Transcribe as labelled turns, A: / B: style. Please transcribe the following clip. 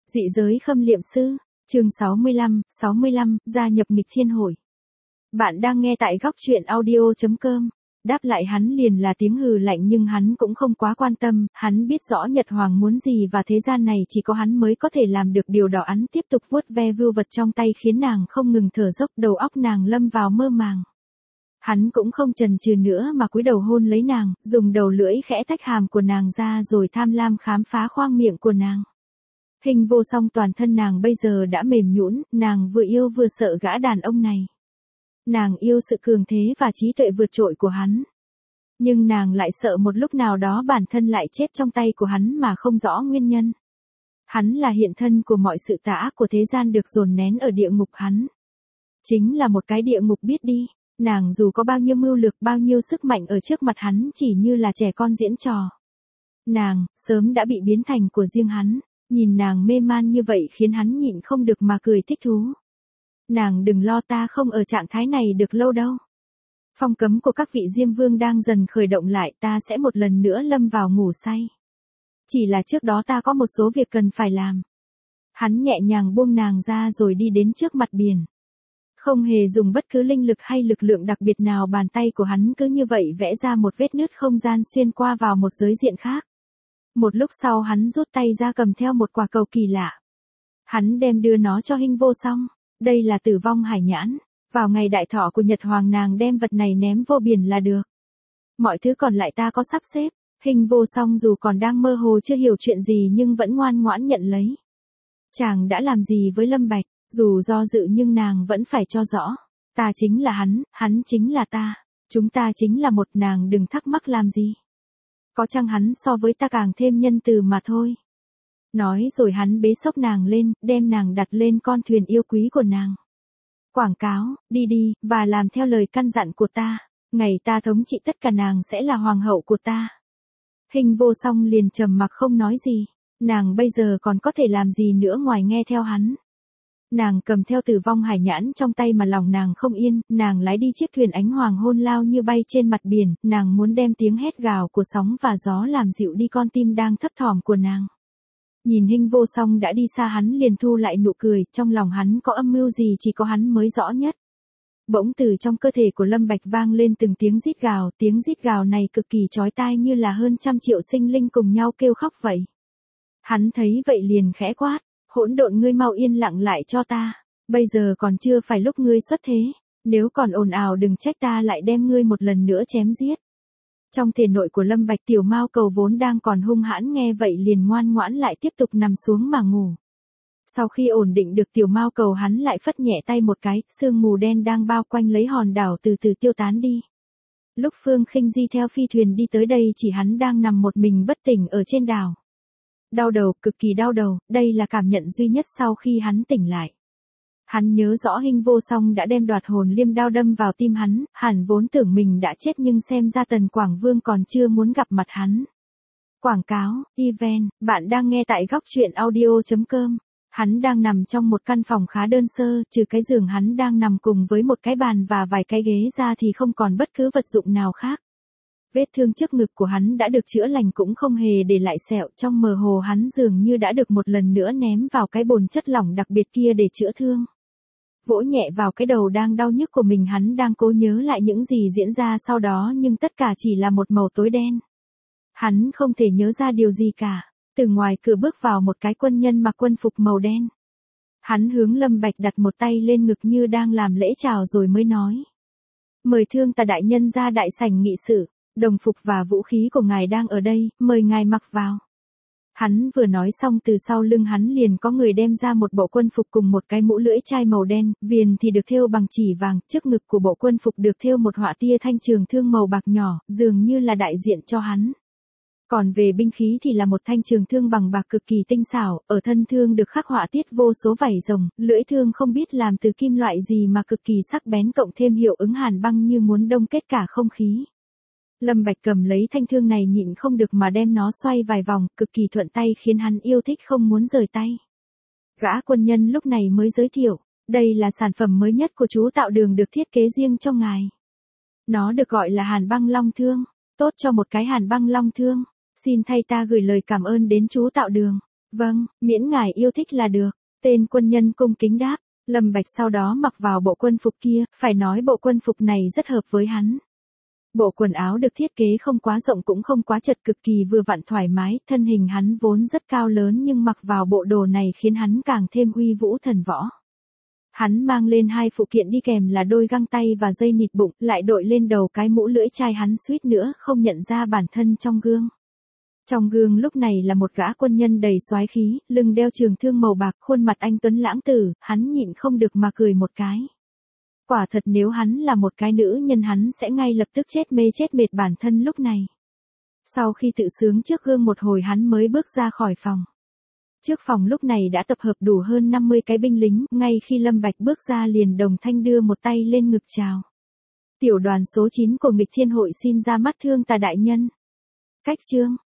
A: Dị giới khâm liệm sư, chương 65, gia nhập nghịch thiên hội. Bạn đang nghe tại góc truyện audio.com. Đáp lại hắn liền là tiếng hừ lạnh nhưng hắn cũng không quá quan tâm, hắn biết rõ Nhật Hoàng muốn gì và thế gian này chỉ có hắn mới có thể làm được điều đó. Hắn tiếp tục vuốt ve vưu vật trong tay khiến nàng không ngừng thở dốc, đầu óc nàng lâm vào mơ màng. Hắn cũng không chần chừ nữa mà cúi đầu hôn lấy nàng, dùng đầu lưỡi khẽ tách hàm của nàng ra rồi tham lam khám phá khoang miệng của nàng. Hình vô song toàn thân nàng bây giờ đã mềm nhũn, nàng vừa yêu vừa sợ gã đàn ông này. Nàng yêu sự cường thế và trí tuệ vượt trội của hắn. Nhưng nàng lại sợ một lúc nào đó bản thân lại chết trong tay của hắn mà không rõ nguyên nhân. Hắn là hiện thân của mọi sự tà ác của thế gian được dồn nén ở địa ngục hắn. Chính là một cái địa ngục biết đi, nàng dù có bao nhiêu mưu lược bao nhiêu sức mạnh ở trước mặt hắn chỉ như là trẻ con diễn trò. Nàng, sớm đã bị biến thành của riêng hắn. Nhìn nàng mê man như vậy khiến hắn nhịn không được mà cười thích thú. Nàng đừng lo, ta không ở trạng thái này được lâu đâu. Phong cấm của các vị Diêm Vương đang dần khởi động lại, ta sẽ một lần nữa lâm vào ngủ say. Chỉ là trước đó ta có một số việc cần phải làm. Hắn nhẹ nhàng buông nàng ra rồi đi đến trước mặt biển. Không hề dùng bất cứ linh lực hay lực lượng đặc biệt nào, bàn tay của hắn cứ như vậy vẽ ra một vết nứt không gian xuyên qua vào một giới diện khác. Một lúc sau hắn rút tay ra cầm theo một quả cầu kỳ lạ. Hắn đem đưa nó cho Hình vô song. Đây là Tử vong hải nhãn. Vào ngày đại thọ của Nhật Hoàng nàng đem vật này ném vô biển là được. Mọi thứ còn lại ta có sắp xếp. Hình vô song dù còn đang mơ hồ chưa hiểu chuyện gì nhưng vẫn ngoan ngoãn nhận lấy. Chàng đã làm gì với Lâm Bạch, dù do dự nhưng nàng vẫn phải cho rõ. Ta chính là hắn chính là ta. Chúng ta chính là một, nàng đừng thắc mắc làm gì. Có chăng hắn so với ta càng thêm nhân từ mà thôi. Nói rồi hắn bế xốc nàng lên, đem nàng đặt lên con thuyền yêu quý của nàng. Quảng cáo, đi đi, và làm theo lời căn dặn của ta. Ngày ta thống trị tất cả nàng sẽ là hoàng hậu của ta. Hình vô song liền trầm mặc không nói gì. Nàng bây giờ còn có thể làm gì nữa ngoài nghe theo hắn. Nàng cầm theo Tử vong hải nhãn trong tay mà lòng nàng không yên, nàng lái đi chiếc thuyền ánh hoàng hôn lao như bay trên mặt biển, nàng muốn đem tiếng hét gào của sóng và gió làm dịu đi con tim đang thấp thỏm của nàng. Nhìn Hình vô song đã đi xa hắn liền thu lại nụ cười, trong lòng hắn có âm mưu gì chỉ có hắn mới rõ nhất. Bỗng từ trong cơ thể của Lâm Bạch vang lên từng tiếng rít gào này cực kỳ chói tai như là hơn 100 triệu sinh linh cùng nhau kêu khóc vậy. Hắn thấy vậy liền khẽ quát. Hỗn độn, ngươi mau yên lặng lại cho ta. Bây giờ còn chưa phải lúc ngươi xuất thế. Nếu còn ồn ào đừng trách ta lại đem ngươi một lần nữa chém giết. Trong thể nội của Lâm Bạch, tiểu mao cầu vốn đang còn hung hãn nghe vậy liền ngoan ngoãn lại tiếp tục nằm xuống mà ngủ. Sau khi ổn định được tiểu mao cầu hắn lại phất nhẹ tay một cái, sương mù đen đang bao quanh lấy hòn đảo từ từ tiêu tán đi. Lúc Phương Khinh Di theo phi thuyền đi tới đây chỉ hắn đang nằm một mình bất tỉnh ở trên đảo. Đau đầu, cực kỳ đau đầu, đây là cảm nhận duy nhất sau khi hắn tỉnh lại. Hắn nhớ rõ Hình vô song đã đem đoạt hồn liêm đao đâm vào tim hắn, hẳn vốn tưởng mình đã chết nhưng xem ra Tần Quảng Vương còn chưa muốn gặp mặt hắn. Quảng cáo, event, bạn đang nghe tại góc truyện audio.com. Hắn đang nằm trong một căn phòng khá đơn sơ, trừ cái giường hắn đang nằm cùng với một cái bàn và vài cái ghế ra thì không còn bất cứ vật dụng nào khác. Vết thương trước ngực của hắn đã được chữa lành cũng không hề để lại sẹo, trong mơ hồ hắn dường như đã được một lần nữa ném vào cái bồn chất lỏng đặc biệt kia để chữa thương. Vỗ nhẹ vào cái đầu đang đau nhức của mình, hắn đang cố nhớ lại những gì diễn ra sau đó nhưng tất cả chỉ là một màu tối đen. Hắn không thể nhớ ra điều gì cả. Từ ngoài cửa bước vào một cái quân nhân mặc quân phục màu đen. Hắn hướng Lâm Bạch đặt một tay lên ngực như đang làm lễ chào rồi mới nói. Mời thương tà đại nhân ra đại sảnh nghị sự. Đồng phục và vũ khí của ngài đang ở đây, mời ngài mặc vào. Hắn vừa nói xong từ sau lưng hắn liền có người đem ra một bộ quân phục cùng một cái mũ lưỡi chai màu đen, viền thì được thêu bằng chỉ vàng, trước ngực của bộ quân phục được thêu một họa tia thanh trường thương màu bạc nhỏ, dường như là đại diện cho hắn. Còn về binh khí thì là một thanh trường thương bằng bạc cực kỳ tinh xảo, ở thân thương được khắc họa tiết vô số vảy rồng, lưỡi thương không biết làm từ kim loại gì mà cực kỳ sắc bén cộng thêm hiệu ứng hàn băng như muốn đông kết cả không khí. Lâm Bạch cầm lấy thanh thương này nhịn không được mà đem nó xoay vài vòng, cực kỳ thuận tay khiến hắn yêu thích không muốn rời tay. Gã quân nhân lúc này mới giới thiệu, đây là sản phẩm mới nhất của chú Tạo Đường được thiết kế riêng cho ngài. Nó được gọi là Hàn Băng Long Thương, tốt cho một cái Hàn Băng Long Thương. Xin thay ta gửi lời cảm ơn đến chú Tạo Đường. Vâng, miễn ngài yêu thích là được. Tên quân nhân cung kính đáp. Lâm Bạch sau đó mặc vào bộ quân phục kia, phải nói bộ quân phục này rất hợp với hắn. Bộ quần áo được thiết kế không quá rộng cũng không quá chật, cực kỳ vừa vặn thoải mái, thân hình hắn vốn rất cao lớn nhưng mặc vào bộ đồ này khiến hắn càng thêm uy vũ thần võ. Hắn mang lên hai phụ kiện đi kèm là đôi găng tay và dây nịt bụng, lại đội lên đầu cái mũ lưỡi chai, hắn suýt nữa không nhận ra bản thân trong gương. Trong gương lúc này là một gã quân nhân đầy soái khí, lưng đeo trường thương màu bạc, khuôn mặt anh tuấn lãng tử, hắn nhịn không được mà cười một cái. Quả thật nếu hắn là một cái nữ nhân hắn sẽ ngay lập tức chết mê chết mệt bản thân lúc này. Sau khi tự sướng trước gương một hồi hắn mới bước ra khỏi phòng. Trước phòng lúc này đã tập hợp đủ hơn 50 cái binh lính, ngay khi Lâm Bạch bước ra liền đồng thanh đưa một tay lên ngực chào. Tiểu đoàn số 9 của nghịch thiên hội xin ra mắt Thương Tà đại nhân. Cách chương